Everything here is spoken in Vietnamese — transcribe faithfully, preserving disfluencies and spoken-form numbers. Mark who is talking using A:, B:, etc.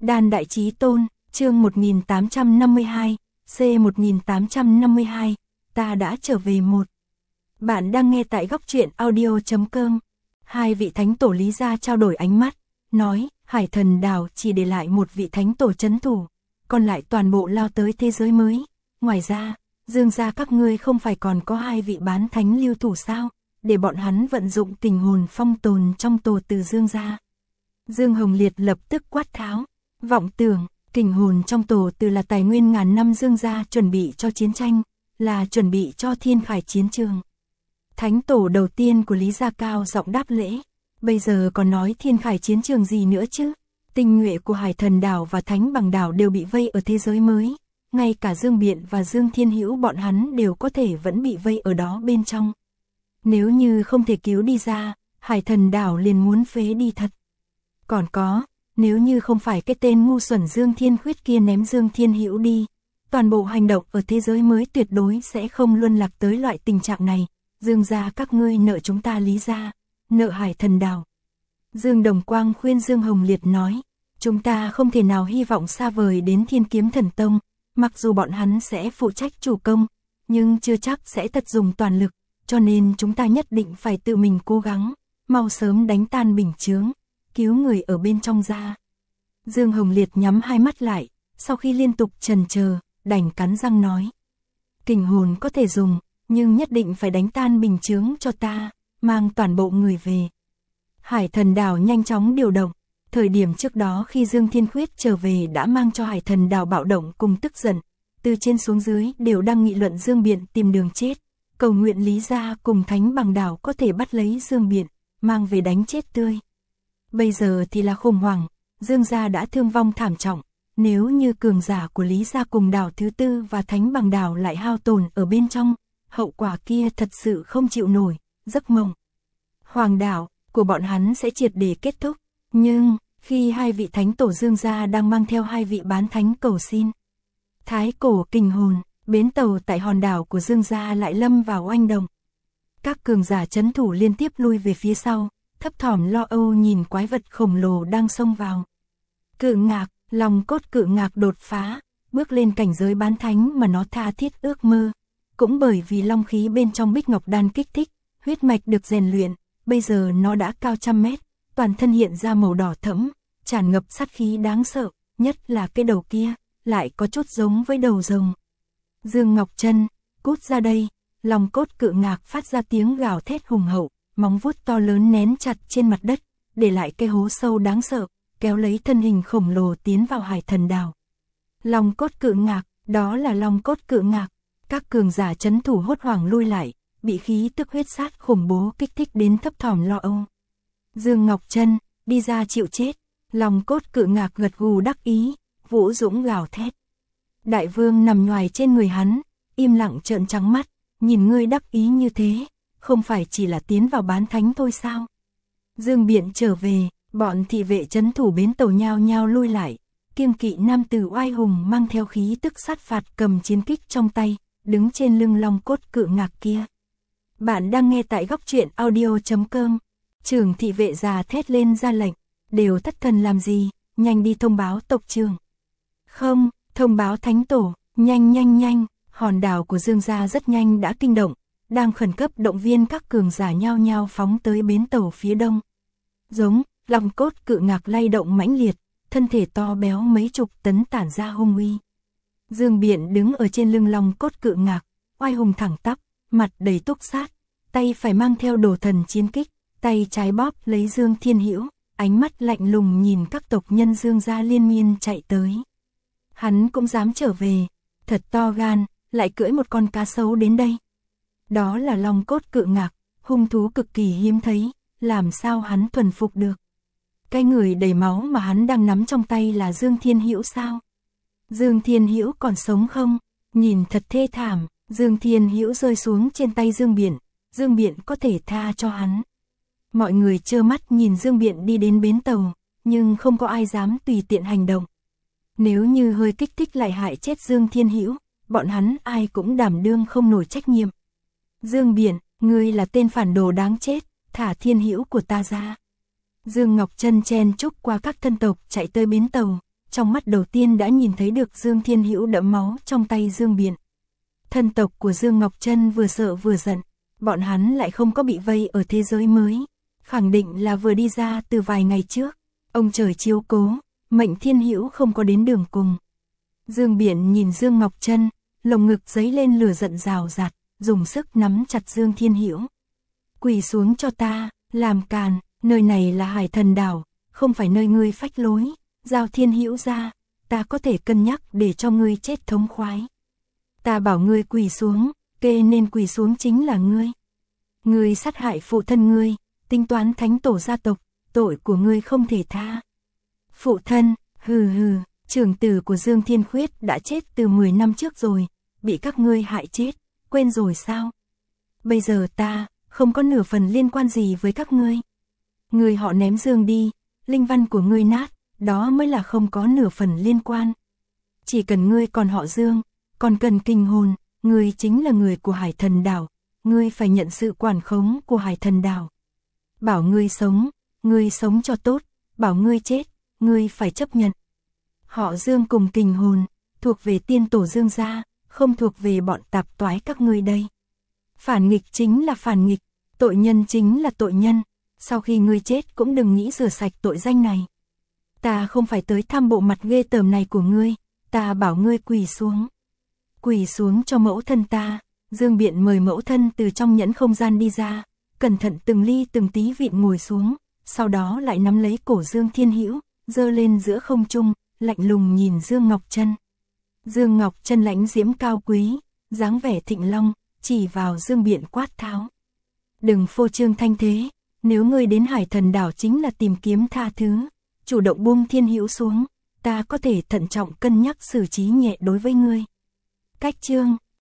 A: Đan Đại Chí Tôn, chương một nghìn tám trăm năm mươi hai, C một nghìn tám trăm năm mươi hai, ta đã trở về một. Bạn đang nghe tại góc truyện audio chấm com. Hai vị thánh tổ Lý gia trao đổi ánh mắt, nói, Hải Thần Đảo chỉ để lại một vị thánh tổ trấn thủ, còn lại toàn bộ lao tới thế giới mới. Ngoài ra, Dương gia các ngươi không phải còn có hai vị bán thánh lưu thủ sao, để bọn hắn vận dụng tình hồn phong tồn trong tổ từ Dương gia. Dương Hồng Liệt lập tức quát tháo, vọng tưởng, kình hồn trong tổ từ là tài nguyên ngàn năm Dương gia chuẩn bị cho chiến tranh, là chuẩn bị cho thiên khải chiến trường. Thánh tổ đầu tiên của Lý gia cao giọng đáp lễ, bây giờ còn nói thiên khải chiến trường gì nữa chứ, tinh nhuệ của Hải Thần Đảo và Thánh Bằng Đảo đều bị vây ở thế giới mới, ngay cả Dương Biện và Dương Thiên Hữu bọn hắn đều có thể vẫn bị vây ở đó bên trong. Nếu như không thể cứu đi ra, Hải Thần Đảo liền muốn phế đi thật. Còn có, nếu như không phải cái tên ngu xuẩn Dương Thiên Khuyết kia ném Dương Thiên Hữu đi, toàn bộ hành động ở thế giới mới tuyệt đối sẽ không luân lạc tới loại tình trạng này. Dương gia các ngươi nợ chúng ta Lý gia, nợ Hải Thần Đảo. Dương Đồng Quang khuyên Dương Hồng Liệt nói, chúng ta không thể nào hy vọng xa vời đến Thiên Kiếm Thần Tông, mặc dù bọn hắn sẽ phụ trách chủ công, nhưng chưa chắc sẽ thật dùng toàn lực, cho nên chúng ta nhất định phải tự mình cố gắng, mau sớm đánh tan bình chướng, cứu người ở bên trong ra. Dương Hồng Liệt nhắm hai mắt lại, sau khi liên tục trần chờ, đành cắn răng nói, kình hồn có thể dùng, nhưng nhất định phải đánh tan bình chướng cho ta, mang toàn bộ người về. Hải Thần Đảo nhanh chóng điều động, thời điểm trước đó khi Dương Thiên Khuyết trở về đã mang cho Hải Thần Đảo bạo động cùng tức giận, từ trên xuống dưới đều đang nghị luận Dương Biện tìm đường chết, cầu nguyện Lý gia cùng Thánh Bằng Đảo có thể bắt lấy Dương Biện, mang về đánh chết tươi. Bây giờ thì là khủng hoảng, Dương gia đã thương vong thảm trọng, nếu như cường giả của Lý gia cùng đảo thứ tư và Thánh Bằng Đảo lại hao tổn ở bên trong, hậu quả kia thật sự không chịu nổi, giấc mộng Hoàng đảo của bọn hắn sẽ triệt để kết thúc. Nhưng, khi hai vị thánh tổ Dương gia đang mang theo hai vị bán thánh cầu xin Thái cổ kình hồn, bến tàu tại hòn đảo của Dương gia lại lâm vào oanh động. Các cường giả trấn thủ liên tiếp lui về phía sau, thấp thỏm lo âu nhìn quái vật khổng lồ đang xông vào. Cự Ngạc, lòng cốt Cự Ngạc đột phá, bước lên cảnh giới bán thánh mà nó tha thiết ước mơ. Cũng bởi vì long khí bên trong Bích Ngọc Đan kích thích, huyết mạch được rèn luyện, bây giờ nó đã cao trăm mét, toàn thân hiện ra màu đỏ thẫm, tràn ngập sát khí đáng sợ, nhất là cái đầu kia, lại có chút giống với đầu rồng. Dương Ngọc Trân, cút ra đây, lòng cốt Cự Ngạc phát ra tiếng gào thét hùng hậu, móng vuốt to lớn nén chặt trên mặt đất, để lại cái hố sâu đáng sợ, kéo lấy thân hình khổng lồ tiến vào Hải Thần Đảo. Long cốt Cự Ngạc, đó là long cốt Cự Ngạc. Các cường giả trấn thủ hốt hoảng lui lại, bị khí tức huyết sát khủng bố kích thích đến thấp thỏm lo âu. Dương Ngọc Trân, đi ra chịu chết, lòng cốt Cự Ngạc gật gù đắc ý, vũ dũng gào thét. Đại vương nằm nhoài trên người hắn, im lặng trợn trắng mắt, nhìn ngươi đắc ý như thế, không phải chỉ là tiến vào bán thánh thôi sao? Dương Biện trở về, bọn thị vệ trấn thủ bến tàu nhao nhao lui lại, kiêng kỵ nam tử oai hùng mang theo khí tức sát phạt cầm chiến kích trong tay, đứng trên lưng long cốt Cự Ngạc kia. Bạn đang nghe tại góc truyện audio chấm com. Trưởng thị vệ già thét lên ra lệnh, đều thất thần làm gì, nhanh đi thông báo tộc trưởng. Không, thông báo thánh tổ, nhanh nhanh nhanh, hòn đảo của Dương gia rất nhanh đã kinh động, đang khẩn cấp động viên các cường giả nhao nhao phóng tới bến tàu phía đông. Giống, long cốt Cự Ngạc lay động mãnh liệt, thân thể to béo mấy chục tấn tản ra hung uy. Dương Biện đứng ở trên lưng long cốt Cự Ngạc, oai hùng thẳng tắp, mặt đầy túc sát, tay phải mang theo đồ thần chiến kích, tay trái bóp lấy Dương Thiên Hữu, ánh mắt lạnh lùng nhìn các tộc nhân Dương gia liên miên chạy tới. Hắn cũng dám trở về, thật to gan, lại cưỡi một con cá sấu đến đây. Đó là long cốt Cự Ngạc, hung thú cực kỳ hiếm thấy, làm sao hắn thuần phục được. Cái người đầy máu mà hắn đang nắm trong tay là Dương Thiên Hữu sao? Dương Thiên Hữu còn sống không? Nhìn thật thê thảm, Dương Thiên Hữu rơi xuống trên tay Dương Biện, Dương Biện có thể tha cho hắn. Mọi người trơ mắt nhìn Dương Biện đi đến bến tàu, nhưng không có ai dám tùy tiện hành động. Nếu như hơi kích thích lại hại chết Dương Thiên Hữu, bọn hắn ai cũng đảm đương không nổi trách nhiệm. Dương Biện, ngươi là tên phản đồ đáng chết, thả Thiên Hữu của ta ra. Dương Ngọc Trân chen chúc qua các thân tộc chạy tới bến tàu, trong mắt đầu tiên đã nhìn thấy được Dương Thiên Hữu đẫm máu trong tay Dương Biện. Thân tộc của Dương Ngọc Trân vừa sợ vừa giận, bọn hắn lại không có bị vây ở thế giới mới, khẳng định là vừa đi ra từ vài ngày trước, ông trời chiếu cố, mệnh Thiên Hữu không có đến đường cùng. Dương Biện nhìn Dương Ngọc Trân, lồng ngực dấy lên lửa giận rào rạt, dùng sức nắm chặt Dương Thiên Hữu. Quỳ xuống cho ta, làm càn, nơi này là Hải Thần Đảo, không phải nơi ngươi phách lối, giao Thiên Hữu ra, ta có thể cân nhắc để cho ngươi chết thống khoái. Ta bảo ngươi quỳ xuống, kê nên quỳ xuống chính là ngươi. Ngươi sát hại phụ thân ngươi, tính toán thánh tổ gia tộc, tội của ngươi không thể tha. Phụ thân, hừ hừ, trưởng tử của Dương Thiên Khuyết đã chết từ mười năm trước rồi, bị các ngươi hại chết, quên rồi sao? Bây giờ ta, không có nửa phần liên quan gì với các ngươi. Ngươi họ ném Dương đi, linh văn của ngươi nát, đó mới là không có nửa phần liên quan. Chỉ cần ngươi còn họ Dương, còn cần kinh hồn, ngươi chính là người của Hải Thần Đảo, ngươi phải nhận sự quản khống của Hải Thần Đảo. Bảo ngươi sống, ngươi sống cho tốt, bảo ngươi chết, ngươi phải chấp nhận. Họ Dương cùng kinh hồn, thuộc về tiên tổ Dương gia, không thuộc về bọn tạp toái các ngươi đây. Phản nghịch chính là phản nghịch, tội nhân chính là tội nhân, sau khi ngươi chết cũng đừng nghĩ rửa sạch tội danh này. Ta không phải tới thăm bộ mặt ghê tởm này của ngươi, ta bảo ngươi quỳ xuống. Quỳ xuống cho mẫu thân ta. Dương Biện mời mẫu thân từ trong nhẫn không gian đi ra, cẩn thận từng ly từng tí vịn ngồi xuống, sau đó lại nắm lấy cổ Dương Thiên Hữu, giơ lên giữa không trung, lạnh lùng nhìn Dương Ngọc Trân. Dương Ngọc Trân lãnh diễm cao quý, dáng vẻ thịnh long, chỉ vào Dương Biện quát tháo. Đừng phô trương thanh thế, nếu ngươi đến Hải Thần Đảo chính là tìm kiếm tha thứ, chủ động buông Thiên Hữu xuống, ta có thể thận trọng cân nhắc xử trí nhẹ đối với ngươi. Cách chương